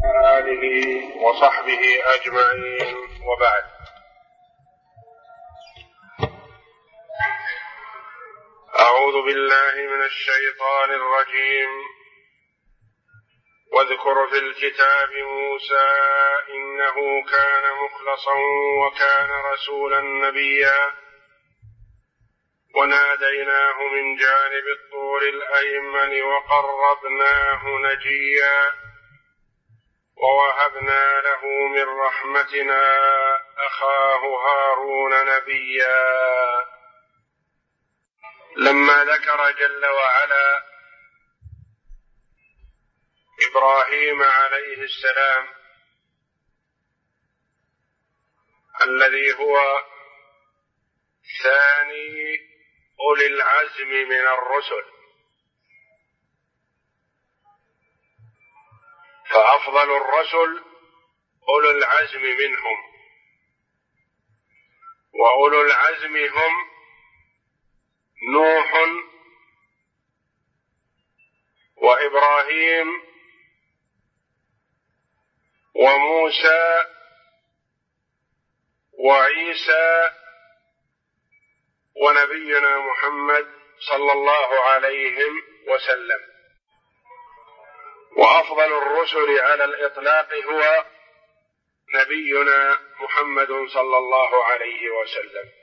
آله وصحبه أجمعين، وبعد. أعوذ بالله من الشيطان الرجيم. واذكر في الكتاب موسى إنه كان مخلصا وكان رسولا نبيا وناديناه من جانب الطور الأيمن وقربناه نجيا ووهبنا له من رحمتنا أخاه هارون نبيا. لما ذكر جل وعلا إبراهيم عليه السلام الذي هو ثاني أولي العزم من الرسل، فأفضل الرسل أولو العزم منهم، وأولو العزم هم نوح وإبراهيم وموسى وعيسى ونبينا محمد صلى الله عليه وسلم. وأفضل الرسل على الإطلاق هو نبينا محمد صلى الله عليه وسلم.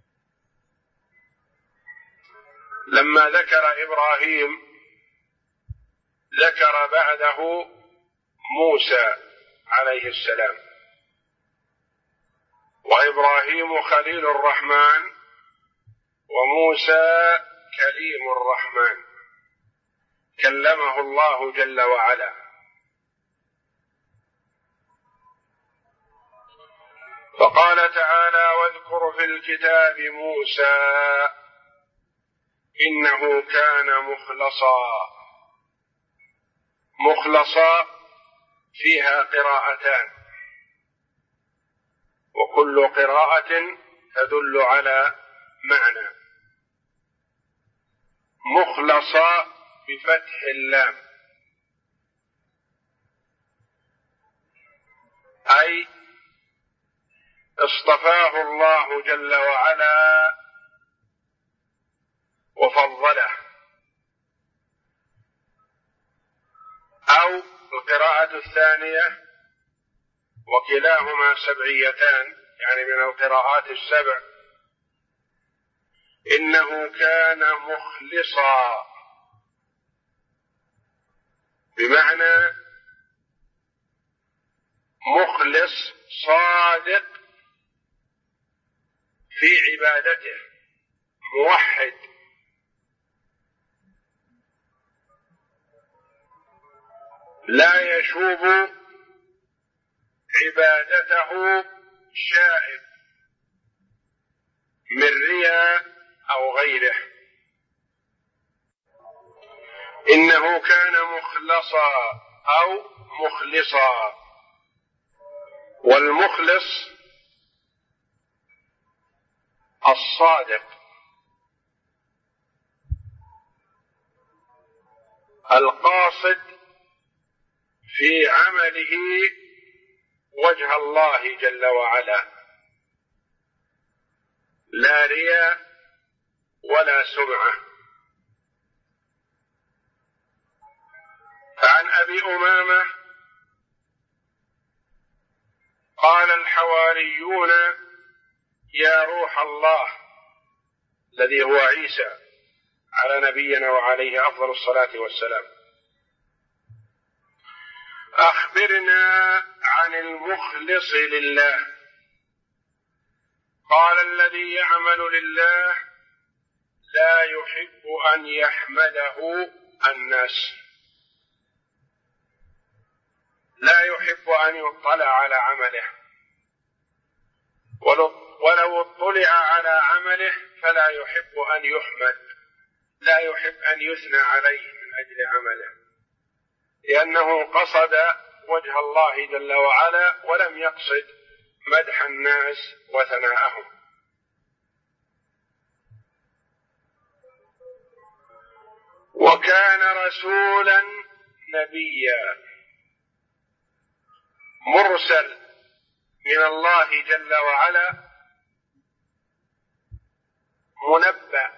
لما ذكر إبراهيم ذكر بعده موسى عليه السلام. وإبراهيم خليل الرحمن وموسى كليم الرحمن، كلمه الله جل وعلا. فقال تعالى: واذكر في الكتاب موسى إنه كان مخلصا. مخلصا فيها قراءتان، وكل قراءة تدل على معنى. مخلصا بفتح اللام، أي اصطفاه الله جل وعلا وفضله. أو القراءة الثانية، وكلاهما سبعيتان، يعني من القراءات السبع: إنه كان مخلصا، بمعنى مخلص صادق في عبادته، موحد. لا يشوب عبادته شائب من رياء أو غيره. إنه كان مخلصا أو مخلصا. والمخلص الصادق القاصد في عمله وجه الله جل وعلا، لا رياء ولا سمعة. فعن أبي أمامة قال الحواريون: يا روح الله، الذي هو عيسى على نبينا وعليه أفضل الصلاة والسلام، أخبرنا عن المخلص لله. قال: الذي يعمل لله لا يحب أن يحمده الناس، لا يحب أن يطلع على عمله، ولو اطلع على عمله فلا يحب أن يحمد، لا يحب أن يثنى عليه من أجل عمله، لأنه قصد وجه الله جل وعلا ولم يقصد مدح الناس وثناءهم. وكان رسولا نبيا. مرسل من الله جل وعلا منبأ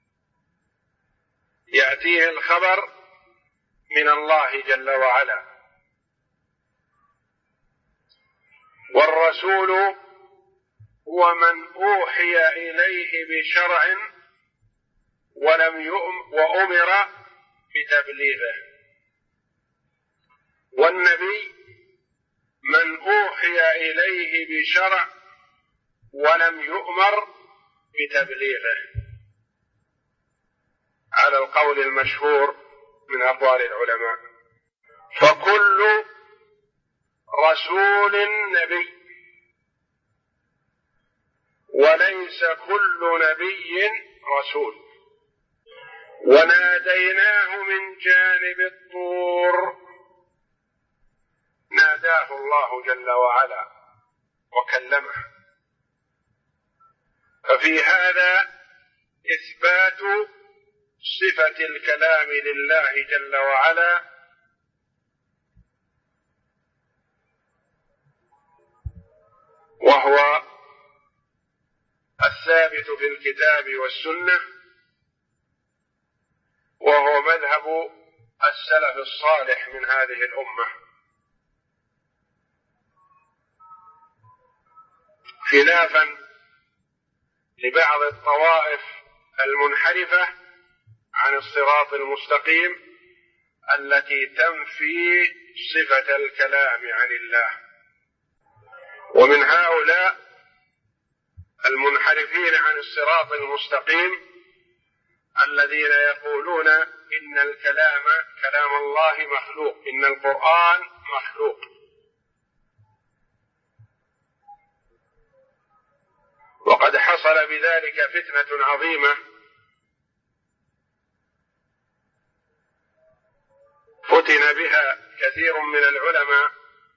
يأتيه الخبر من الله جل وعلا. والرسول هو من أوحي إليه بشرع وأمر بتبليغه، والنبي من أوحي إليه بشرع ولم يؤمر بتبليغه، على القول المشهور من أقوال العلماء. فكل رسول نبي، وليس كل نبي رسول. وناديناه من جانب الطور، ناداه الله جل وعلا وكلمه. ففي هذا إثبات صفة الكلام لله جل وعلا، وهو الثابت في الكتاب والسنة، وهو مذهب السلف الصالح من هذه الأمة، خلافا لبعض الطوائف المنحرفة عن الصراط المستقيم التي تنفي صفة الكلام عن الله. ومن هؤلاء المنحرفين عن الصراط المستقيم الذين يقولون إن الكلام كلام الله مخلوق، إن القرآن مخلوق. وقد حصل بذلك فتنة عظيمة فتن بها كثير من العلماء،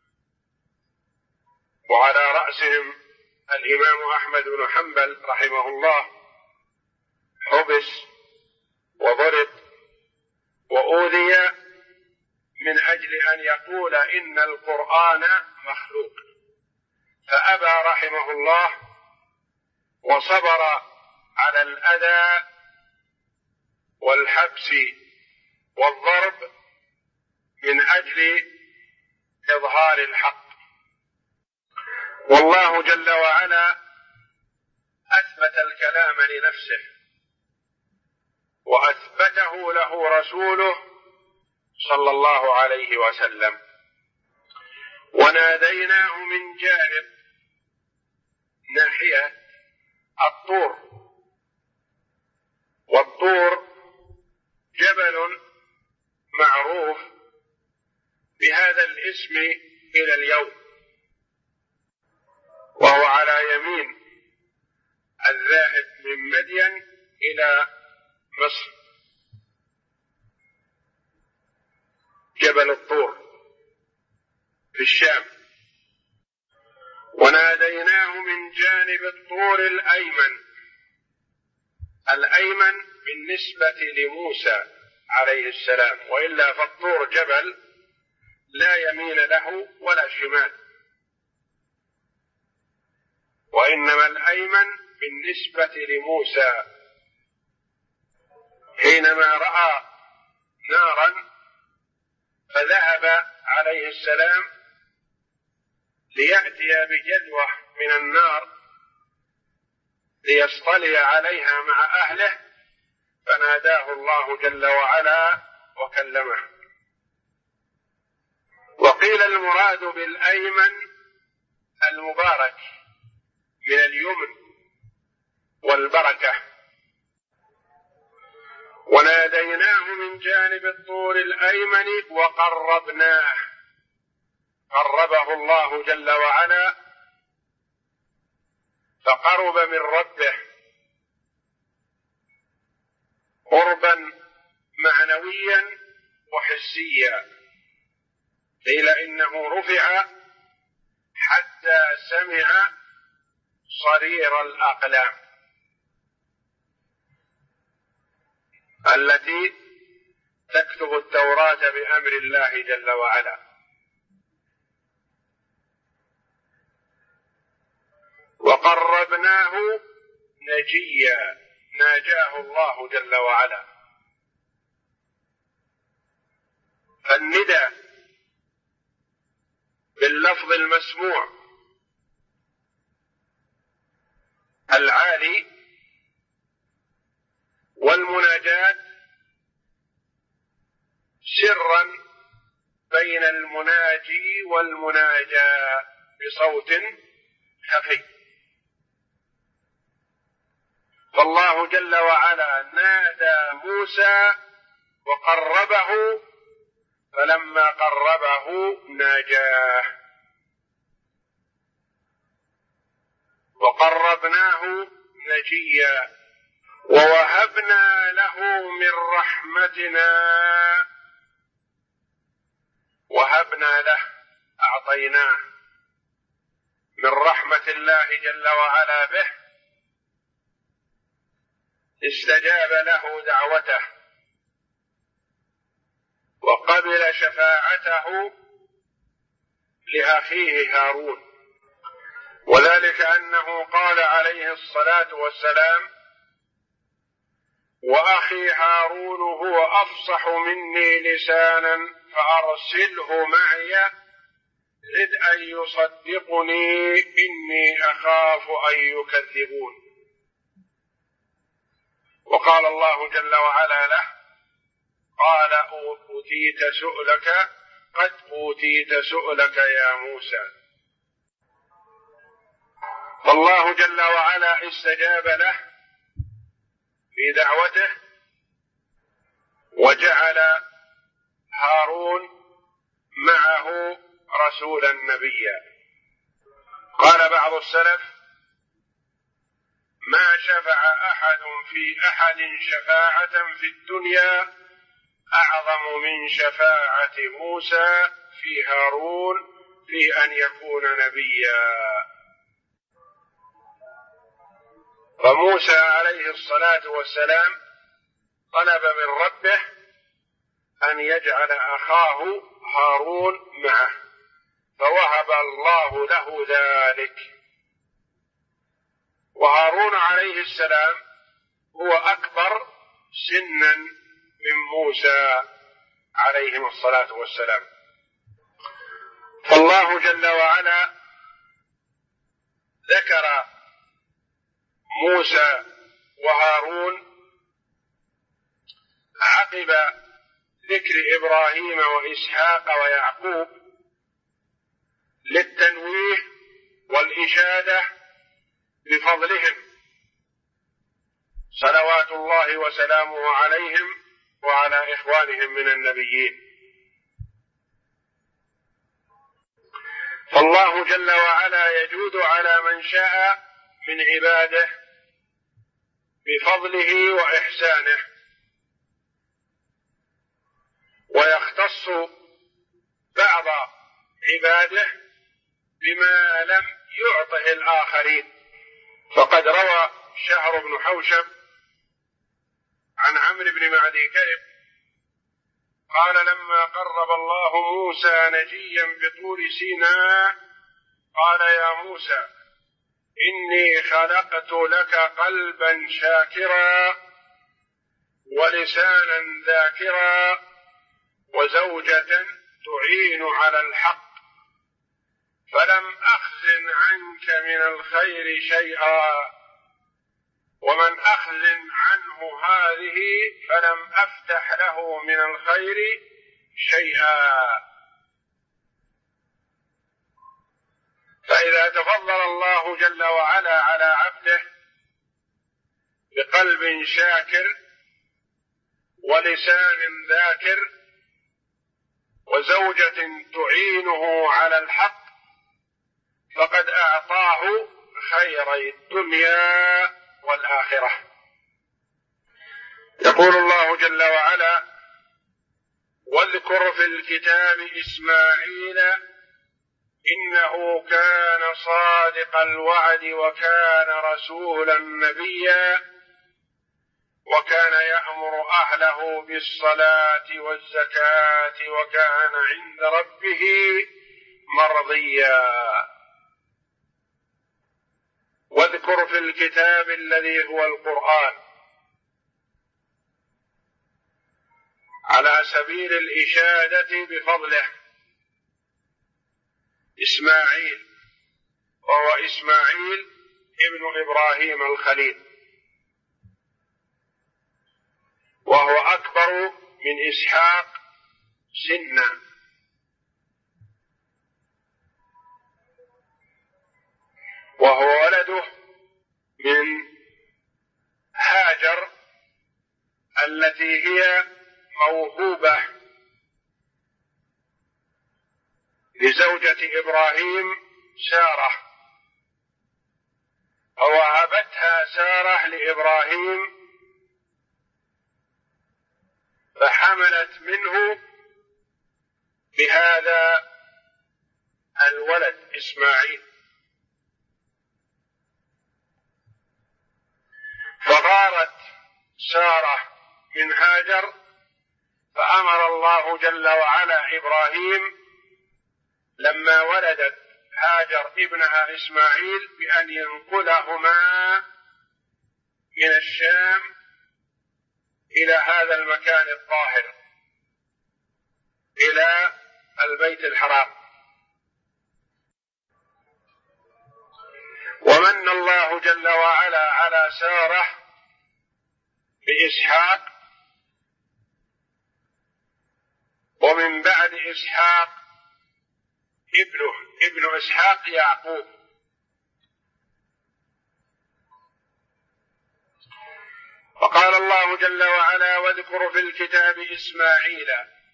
وعلى رأسهم الإمام أحمد بن حنبل رحمه الله، حبس وضرب وأوذي من أجل أن يقول إن القرآن مخلوق، فأبى رحمه الله وصبر على الأذى والحبس والضرب من أجل إظهار الحق. والله جل وعلا أثبت الكلام لنفسه، وأثبته له رسوله صلى الله عليه وسلم. وناديناه من جانب ناحية الطور، والطور جبل معروف بهذا الاسم إلى اليوم، وهو على يمين الذاهب من مدين إلى مصر، جبل الطور في الشام. وناديناه من جانب الطور الأيمن، الأيمن بالنسبة لموسى عليه السلام، وإلا فالطور جبل لا يمين له ولا شمال، وإنما الأيمن بالنسبة لموسى حينما رأى نارا فذهب عليه السلام ليأتي بجذوة من النار ليصطلي عليها مع أهله، فناداه الله جل وعلا وكلمه. وقيل المراد بالأيمن المبارك من اليمن والبركة. وناديناه من جانب الطور الأيمن وقربناه، قربه الله جل وعلا فقرب من ربه قربا معنويا وحسيا، قيل إنه رفع حتى سمع صرير الأقلام التي تكتب التوراة بأمر الله جل وعلا. فقربناه نجيا، ناجاه الله جل وعلا. فالندى باللفظ المسموع العالي والمناجاة سرا بين المناجي والمناجى بصوت خفي. فالله جل وعلا نادى موسى وقربه، فلما قربه ناجاه. وقربناه نجيا ووهبنا له من رحمتنا. وهبنا له، أعطيناه من رحمة الله جل وعلا به، استجاب له دعوته وقبل شفاعته لأخيه هارون. وذلك أنه قال عليه الصلاة والسلام: وأخي هارون هو أفصح مني لسانا فأرسله معي رد أن يصدقني إني أخاف أن يكذبون. وقال الله جل وعلا له: قال أوتيت سؤلك، قد أوتيت سؤلك يا موسى. فالله جل وعلا استجاب له في دعوته وجعل هارون معه رسولا نبيا. قال بعض السلف: ما شفع أحد في أحد شفاعة في الدنيا أعظم من شفاعة موسى في هارون في أن يكون نبيا. فموسى عليه الصلاة والسلام طلب من ربه أن يجعل أخاه هارون معه، فوهب الله له ذلك. وهارون عليه السلام هو أكبر سنا من موسى عليهم الصلاة والسلام. فالله جل وعلا ذكر موسى وهارون عقب ذكر إبراهيم وإسحاق ويعقوب للتنويه والإشادة بفضلهم صلوات الله وسلامه عليهم وعلى إخوانهم من النبيين. فالله جل وعلا يجود على من شاء من عباده بفضله وإحسانه، ويختص بعض عباده بما لم يعطه الآخرين. فقد روى شهر بن حوشب عن عمرو بن معدي كرب قال: لما قرب الله موسى نجيا بطور سيناء قال: يا موسى إني خلقت لك قلبا شاكرا ولسانا ذاكرا وزوجة تعين على الحق، فلم أخزن عنك من الخير شيئا، ومن أخزن عنه هذه فلم أفتح له من الخير شيئا. فإذا تفضل الله جل وعلا على عبده بقلب شاكر ولسان ذاكر وزوجة تعينه على الحق فقد أعطاه خيري الدنيا والآخرة. يقول الله جل وعلا: واذكر في الكتاب إسماعيل إنه كان صادق الوعد وكان رسولا نبيا وكان يأمر أهله بالصلاة والزكاة وكان عند ربه مرضيا. واذكر واذكر في الكتاب الذي هو القرآن على سبيل الإشادة بفضله إسماعيل، وهو إسماعيل ابن إبراهيم الخليل، وهو أكبر من إسحاق سنا، وهو ولده من هاجر التي هي موهوبة لزوجة إبراهيم سارة، فوهبتها سارة لإبراهيم فحملت منه بهذا الولد إسماعيل. فغارت سارة من هاجر، فأمر الله جل وعلا إبراهيم لما ولدت هاجر ابنها إسماعيل بأن ينقلهما من الشام إلى هذا المكان الطاهر، إلى البيت الحرام. ومن الله جل وعلا على سارة بإسحاق، ومن بعد إسحاق ابن إسحاق يعقوب. وقال الله جل وعلا واذكر في الكتاب إسماعيل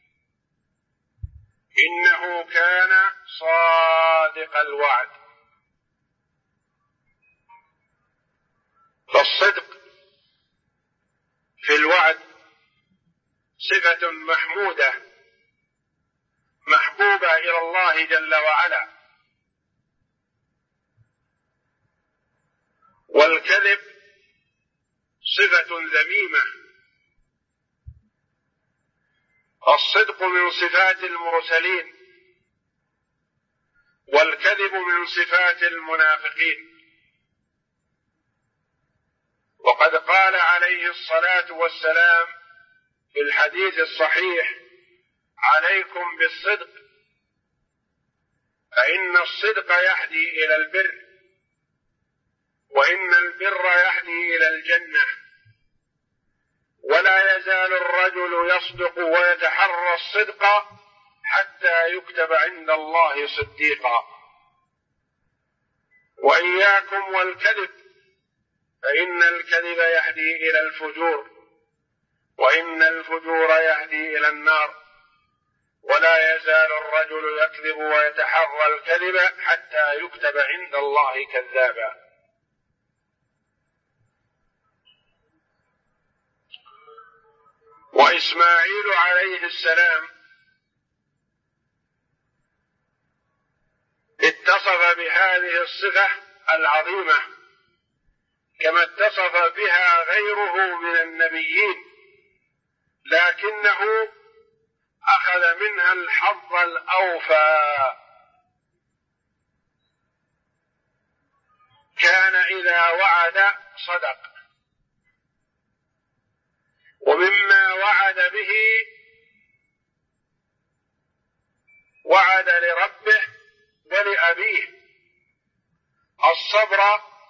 إنه كان صادق الوعد. فالصدق في الوعد صفة محمودة محبوبة إلى الله جل وعلا، والكذب صفة ذميمة. الصدق من صفات المرسلين، والكذب من صفات المنافقين. وقد قال عليه الصلاة والسلام في الحديث الصحيح عليكم بالصدق فإن الصدق يهدي إلى البر، وإن البر يهدي إلى الجنة، ولا يزال الرجل يصدق ويتحرى الصدق حتى يكتب عند الله صديقا. وإياكم والكذب فإن الكذب يهدي إلى الفجور، وإن الفجور يهدي إلى النار، ولا يزال الرجل يكذب ويتحرى الكذب حتى يكتب عند الله كذابا. وإسماعيل عليه السلام اتصف بهذه الصفة العظيمة كما اتصف بها غيره من النبيين، لكنه أخذ منها الحظ الأوفى. كان إذا وعد صدق، ومما وعد به وعد لربه ولأبيه الصبر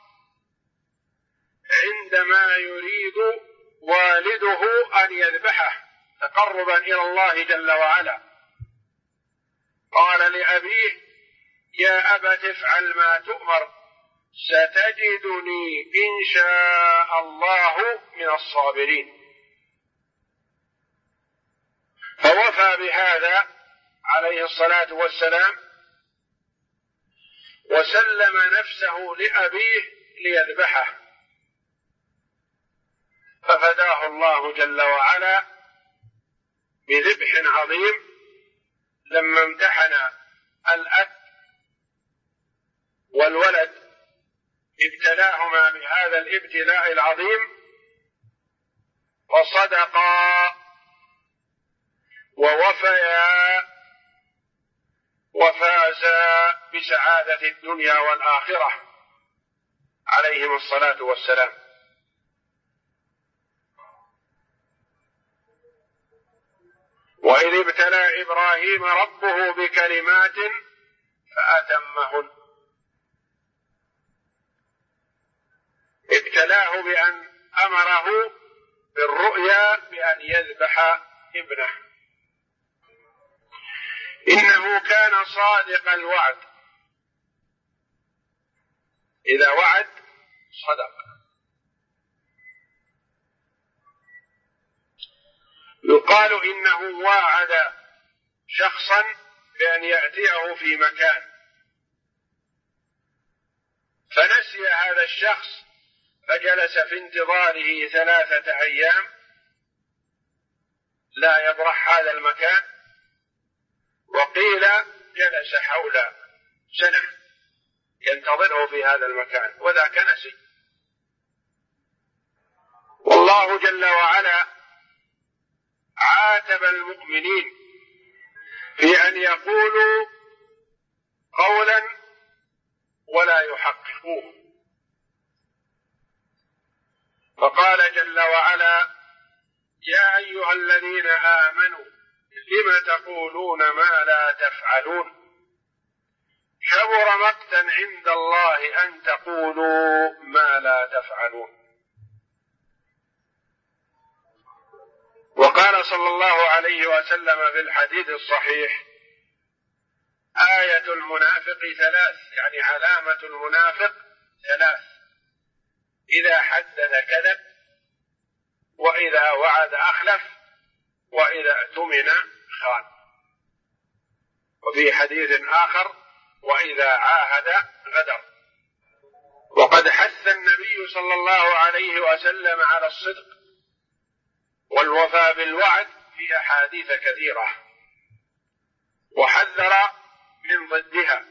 عندما يريد والده أن يذبحه تقربا إلى الله جل وعلا. قال لأبيه يا أبت افعل ما تؤمر ستجدني إن شاء الله من الصابرين. فوفى بهذا عليه الصلاة والسلام وسلم نفسه لأبيه ليذبحه، ففداه الله جل وعلا بذبح عظيم لما امتحن الأب والولد، ابتلاهما بهذا الابتلاء العظيم وصدقا ووفيا وفازا بسعادة الدنيا والآخرة عليهم الصلاة والسلام. وإذ ابتلى إبراهيم ربه بكلمات فأتمهن. ابتلاه بأن أمره بالرؤيا بأن يذبح ابنه. إنه كان صادق الوعد، إذا وعد صدق. يقال إنه واعد شخصا بأن يأتيه في مكان، فنسي هذا الشخص فجلس في انتظاره 3 أيام لا يبرح هذا المكان، وقيل جلس حول سنة ينتظره في هذا المكان، وذاك نسي. والله جل وعلا عاتب المؤمنين في أن يقولوا قولا ولا يحققوه، فقال جل وعلا: يا أيها الذين آمنوا لم تقولون ما لا تفعلون كبر مقتا عند الله أن تقولوا ما لا تفعلون. وقال صلى الله عليه وسلم في الحديث الصحيح: آية المنافق 3، يعني علامة المنافق 3: إذا حدث كذب، وإذا وعد أخلف، وإذا اؤتمن خان. وفي حديث آخر: وإذا عاهد غدر. وقد حث النبي صلى الله عليه وسلم على الصدق والوفاء بالوعد في أحاديث كثيرة، وحذر من ضدها.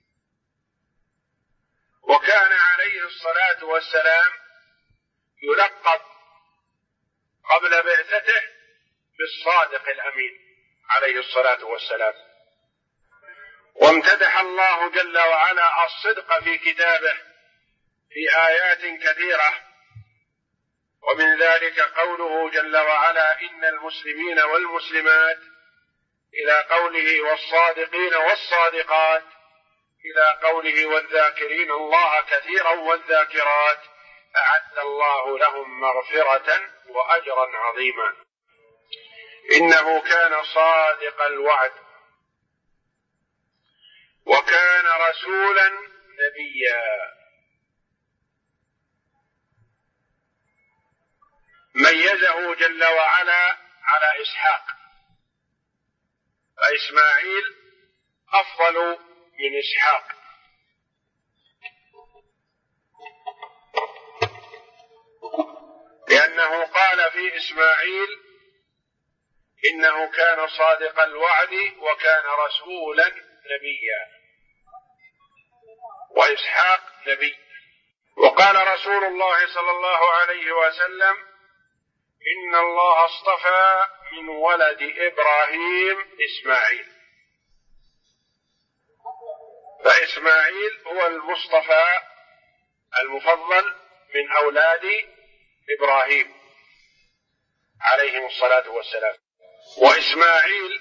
وكان عليه الصلاة والسلام يلقب قبل بعثته بالصادق الأمين عليه الصلاة والسلام. وامتدح الله جل وعلا الصدق في كتابه في آيات كثيرة، ومن ذلك قوله جل وعلا: إن المسلمين والمسلمات، إلى قوله: والصادقين والصادقات، إلى قوله: والذاكرين الله كثيرا والذاكرات، أعد الله لهم مغفرة وأجرا عظيما. إنه كان صادق الوعد وكان رسولا نبيا. ميزه جل وعلا على إسحاق، فإسماعيل أفضل من إسحاق، لأنه قال في إسماعيل: إنه كان صادق الوعد وكان رسولا نبيا، وإسحاق نبي. وقال رسول الله صلى الله عليه وسلم: إن الله اصطفى من ولد إبراهيم إسماعيل. فإسماعيل هو المصطفى المفضل من أولاد إبراهيم عليهم الصلاة والسلام. وإسماعيل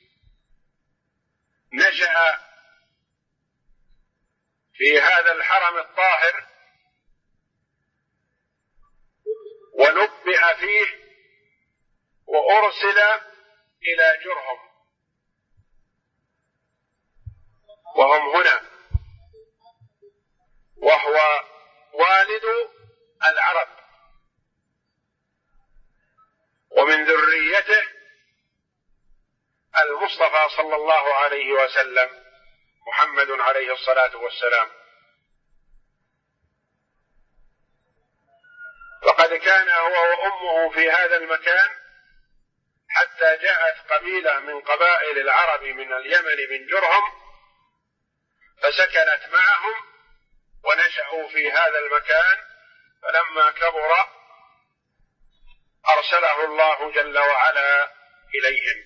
نشأ في هذا الحرم الطاهر، ونبئ فيه، وأرسل إلى جرهم، وهم هنا، وهو والد العرب، ومن ذريته المصطفى صلى الله عليه وسلم محمد عليه الصلاة والسلام. وقد كان هو وأمه في هذا المكان حتى جاءت قبيلة من قبائل العرب من اليمن من جرهم، فسكنت معهم ونشأوا في هذا المكان. فلما كبر أرسله الله جل وعلا إليهم،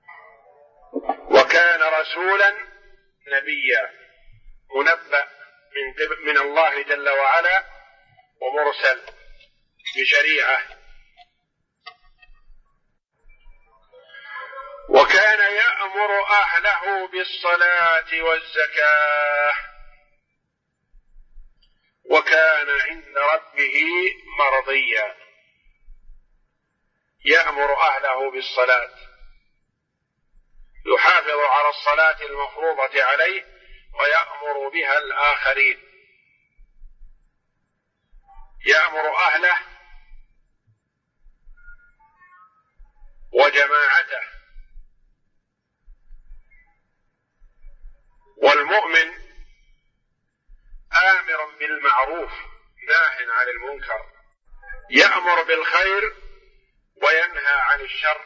وكان رسولا نبيا، منبأ من الله جل وعلا ومرسل بشريعة. وكان يأمر أهله بالصلاة والزكاة وكان عند ربه مرضيا. يأمر أهله بالصلاة، يحافظ على الصلاة المفروضة عليه ويأمر بها الآخرين. يأمر أهله وجماعته. والمؤمن آمر بالمعروف ناه عن المنكر، يأمر بالخير وينهى عن الشر.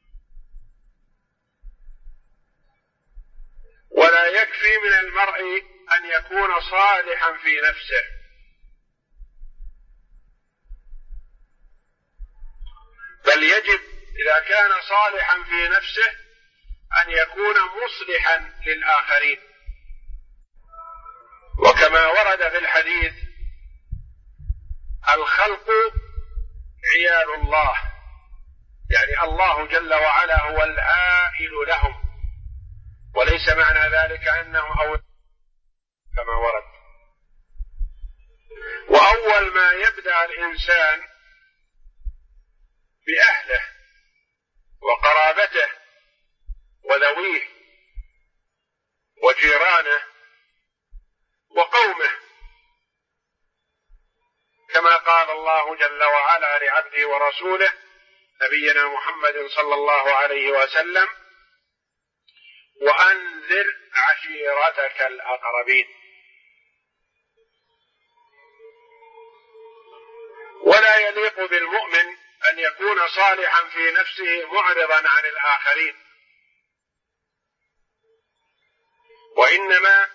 ولا يكفي من المرء أن يكون صالحا في نفسه، بل يجب إذا كان صالحا في نفسه أن يكون مصلحا للآخرين. وكما ورد في الحديث: الخلق عيال الله، يعني الله جل وعلا هو العائل لهم، وليس معنى ذلك أنهم أولاد كما ورد. وأول ما يبدأ الإنسان بأهله وقرابته وذويه وجيرانه وقومه، كما قال الله جل وعلا لعبده ورسوله نبينا محمد صلى الله عليه وسلم: وأنذر عشيرتك الأقربين. ولا يليق بالمؤمن أن يكون صالحا في نفسه معرضا عن الآخرين، وإنما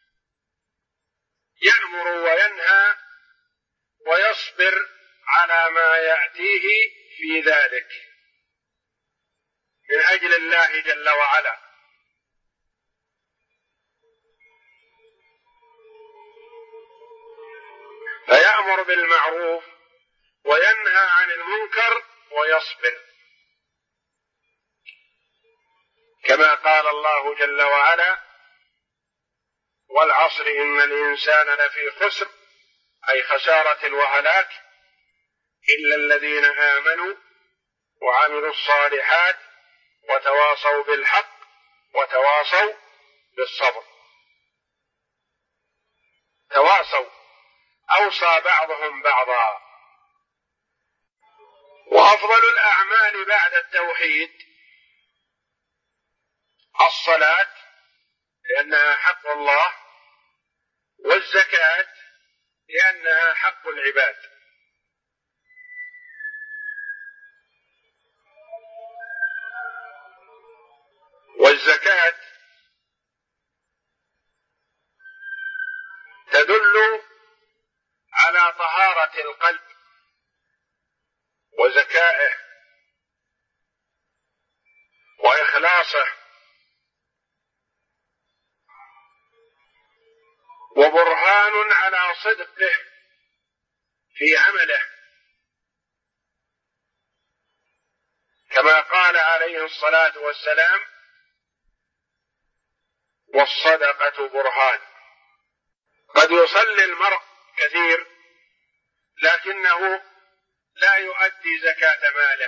يأمر وينهى ويصبر على ما يأتيه في ذلك من أجل الله جل وعلا. فيأمر بالمعروف وينهى عن المنكر ويصبر، كما قال الله جل وعلا: والعصر إن الإنسان لفي خسر، أي خسارة وهلاك، إلا الذين آمنوا وعملوا الصالحات وتواصوا بالحق وتواصوا بالصبر. تواصوا، أوصى بعضهم بعضا. وأفضل الأعمال بعد التوحيد الصلاة لأنها حق الله، والزكاة لأنها حق العباد. والزكاة تدل على طهارة القلب وزكائه وإخلاصه، وبرهان على صدقه في عمله، كما قال عليه الصلاة والسلام: والصدقة برهان. قد يصلي المرء كثير لكنه لا يؤدي زكاة ماله،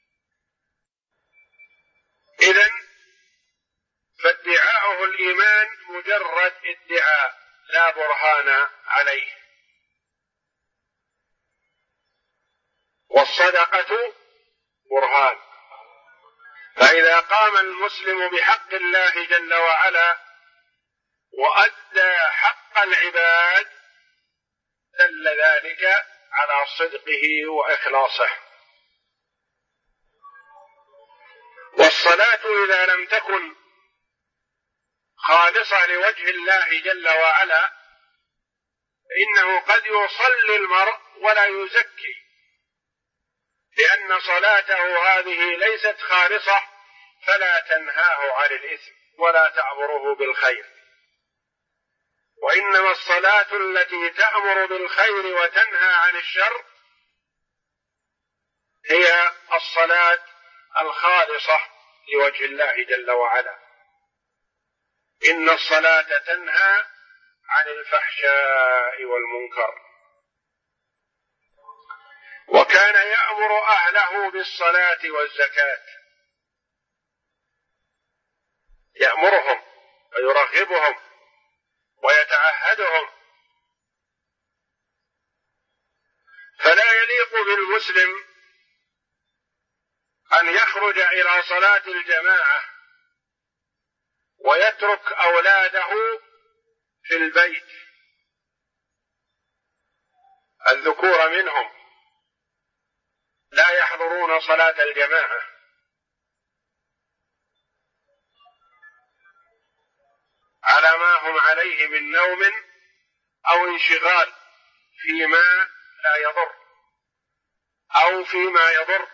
إذن فادعاؤه الإيمان مجرد ادعاء لا برهان عليه. والصدقة برهان. فإذا قام المسلم بحق الله جل وعلا وأدى حق العباد دل ذلك على صدقه وإخلاصه. والصلاة إذا لم تكن خالصة لوجه الله جل وعلا فإنه قد يصلي المرء ولا يزكي، لأن صلاته هذه ليست خالصة، فلا تنهاه عن الإثم ولا تأمره بالخير. وإنما الصلاة التي تأمر بالخير وتنهى عن الشر هي الصلاة الخالصة لوجه الله جل وعلا. إن الصلاة تنهى عن الفحشاء والمنكر. وكان يأمر أهله بالصلاة والزكاة، يأمرهم ويرغبهم ويتعهدهم. فلا يليق بالمسلم أن يخرج إلى صلاة الجماعة ويترك أولاده في البيت، الذكور منهم لا يحضرون صلاة الجماعة، على ما هم عليه من نوم أو انشغال فيما لا يضر أو فيما يضر.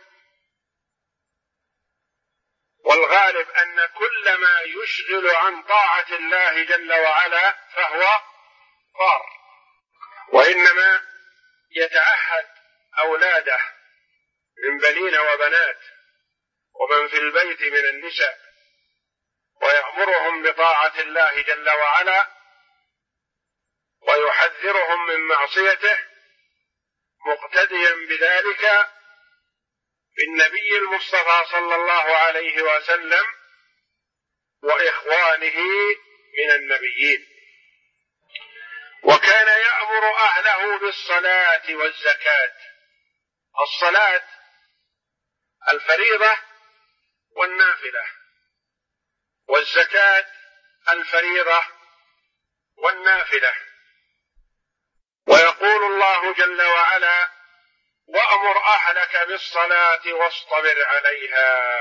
والغالب أن كل ما يشغل عن طاعة الله جل وعلا فهو ضار. وإنما يتعهد أولاده من بنين وبنات ومن في البيت من النساء ويأمرهم بطاعة الله جل وعلا ويحذرهم من معصيته، مقتديا بذلك بالنبي المصطفى صلى الله عليه وسلم وإخوانه من النبيين. وكان يأمر أهله بالصلاة والزكاة، الصلاة الفريضة والنافلة، والزكاة الفريضة والنافلة. ويقول الله جل وعلا: وأمر أهلك بالصلاة واصطبر عليها.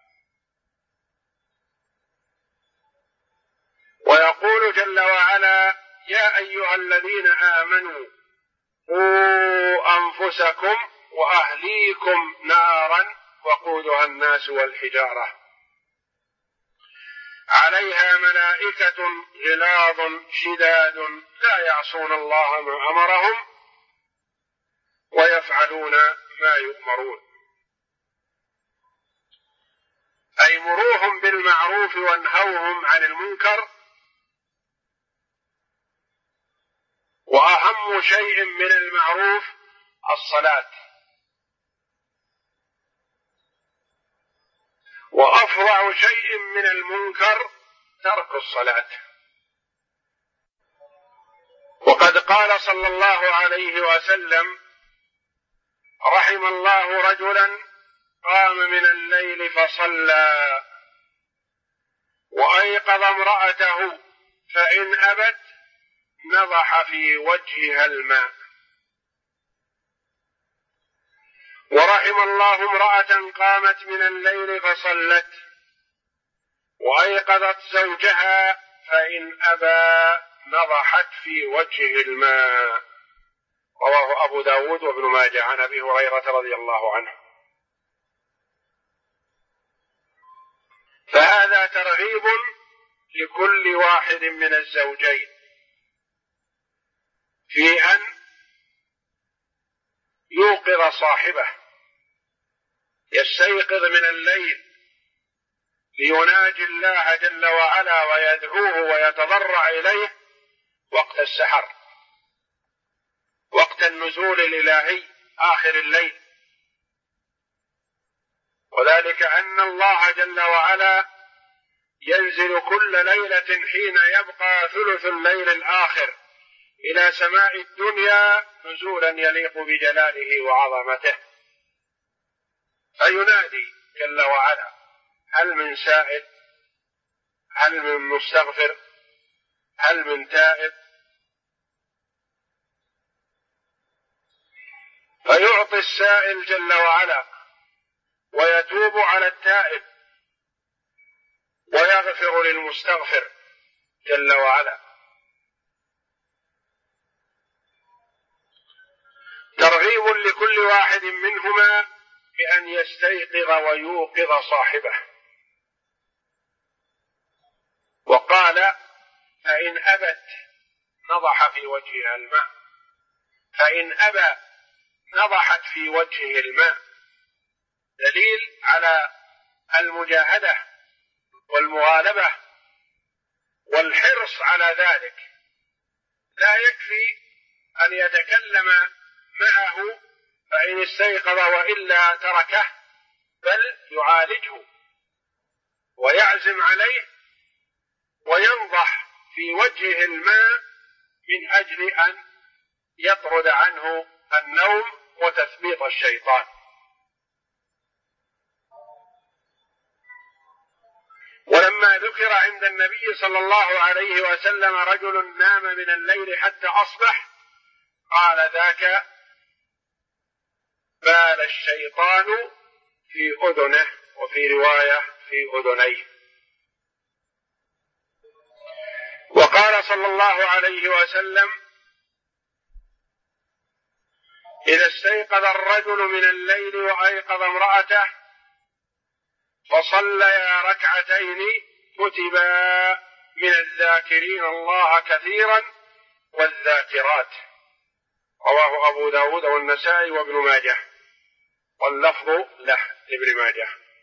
ويقول جل وعلا: يا أيها الذين آمنوا قوا أنفسكم وأهليكم نارا وقودها الناس والحجارة عليها ملائكة غلاظ شداد لا يعصون الله ما أمرهم ويفعلون ما يؤمرون. أي مروهم بالمعروف وانهوهم عن المنكر. وأهم شيء من المعروف الصلاة، وأفظع شيء من المنكر ترك الصلاة. وقد قال صلى الله عليه وسلم: رحم الله رجلا قام من الليل فصلى وأيقظ امرأته فإن أبت نضح في وجهها الماء. ورحم الله امرأة قامت من الليل فصلت وأيقظت زوجها فإن أبى نضحت في وجهه الماء. رواه أبو داود وابن ماجه عن أبي هريرة رضي الله عنه. فهذا ترغيب لكل واحد من الزوجين في أن يوقظ صاحبه، يستيقظ من الليل ليناجي الله جل وعلا ويدعوه ويتضرع إليه وقت السحر، وقت النزول الإلهي آخر الليل. وذلك أن الله جل وعلا ينزل كل ليلة حين يبقى ثلث الليل الآخر إلى سماء الدنيا نزولا يليق بجلاله وعظمته، فينادي جل وعلا: هل من سائل؟ هل من مستغفر؟ هل من تائب؟ فيعطي السائل جل وعلا ويتوب على التائب ويغفر للمستغفر جل وعلا. ترغيب لكل واحد منهما بأن يستيقظ ويوقظ صاحبه. وقال: فإن أبت نضح في وجهها الماء، فإن أبى نضحت في وجهه الماء، دليل على المجاهدة والمغالبة والحرص على ذلك. لا يكفي أن يتكلم معه فإن استيقظ وإلا تركه، بل يعالجه ويعزم عليه وينضح في وجهه الماء من أجل أن يطرد عنه النوم وتثبيط الشيطان. ولما ذكر عند النبي صلى الله عليه وسلم رجل نام من الليل حتى أصبح، قال ذاك بال الشيطان في أذنه، وفي رواية في أذنيه. وقال صلى الله عليه وسلم إذا استيقظ الرجل من الليل وأيقظ امرأته فصليا ركعتين كتبا من الذاكرين الله كثيرا والذاكرات. رواه أبو داود والنسائي وابن ماجه، واللفظ له لابن ماجه.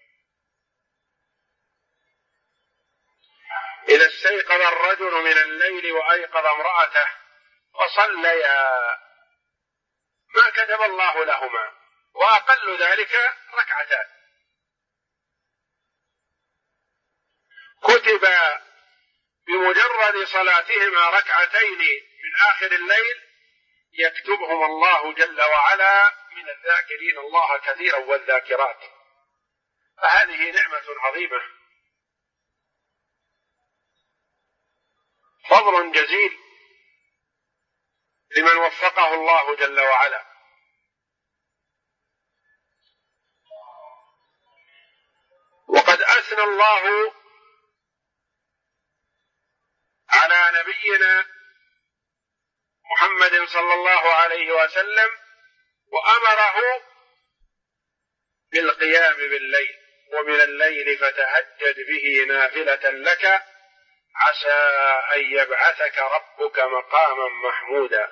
إذا استيقظ الرجل من الليل وأيقظ امرأته فصليا، ما كتب الله لهما، وأقل ذلك ركعتان. كتب بمجرد صلاتهما ركعتين من آخر الليل يكتبهم الله جل وعلا من الذاكرين الله كثيرا والذاكرات. فهذه نعمة عظيمة، فضل جزيل لمن وفقه الله جل وعلا. وقد أثنى الله على نبينا محمد صلى الله عليه وسلم وأمره بالقيام بالليل، ومن الليل فتهجد به نافلة لك عسى أن يبعثك ربك مقاما محمودا.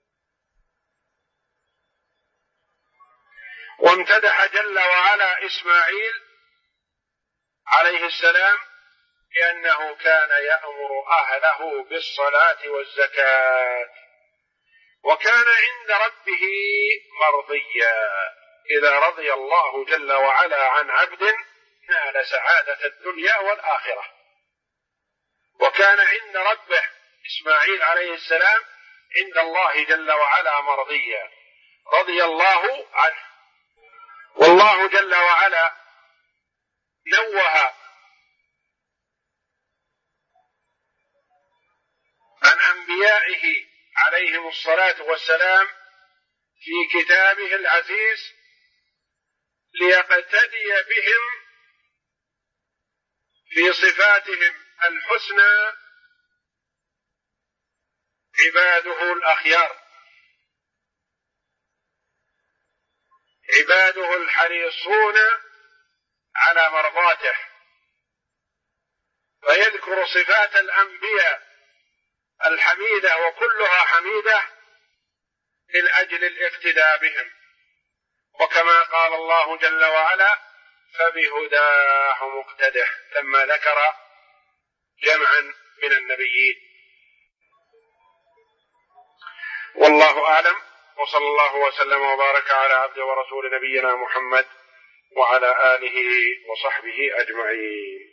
وامتدح جل وعلا إسماعيل عليه السلام لأنه كان يأمر أهله بالصلاة والزكاة، وكان عند ربه مرضيا. إذا رضي الله جل وعلا عن عبد نال سعادة الدنيا والآخرة. وكان عند ربه إسماعيل عليه السلام عند الله جل وعلا مرضيا، رضي الله عنه. والله جل وعلا نوه عن أنبيائه عليهم الصلاة والسلام في كتابه العزيز ليقتدي بهم في صفاتهم الحسنى عباده الأخيار، عباده الحريصون على مرضاته، فيذكر صفات الأنبياء الحميدة وكلها حميدة من أجل الاقتداء بهم. وكما قال الله جل وعلا فبهداه مقتده لما ذكر جمعا من النبيين. والله أعلم، وصلى الله وسلم وبارك على عبده ورسول نبينا محمد وعلى آله وصحبه أجمعين.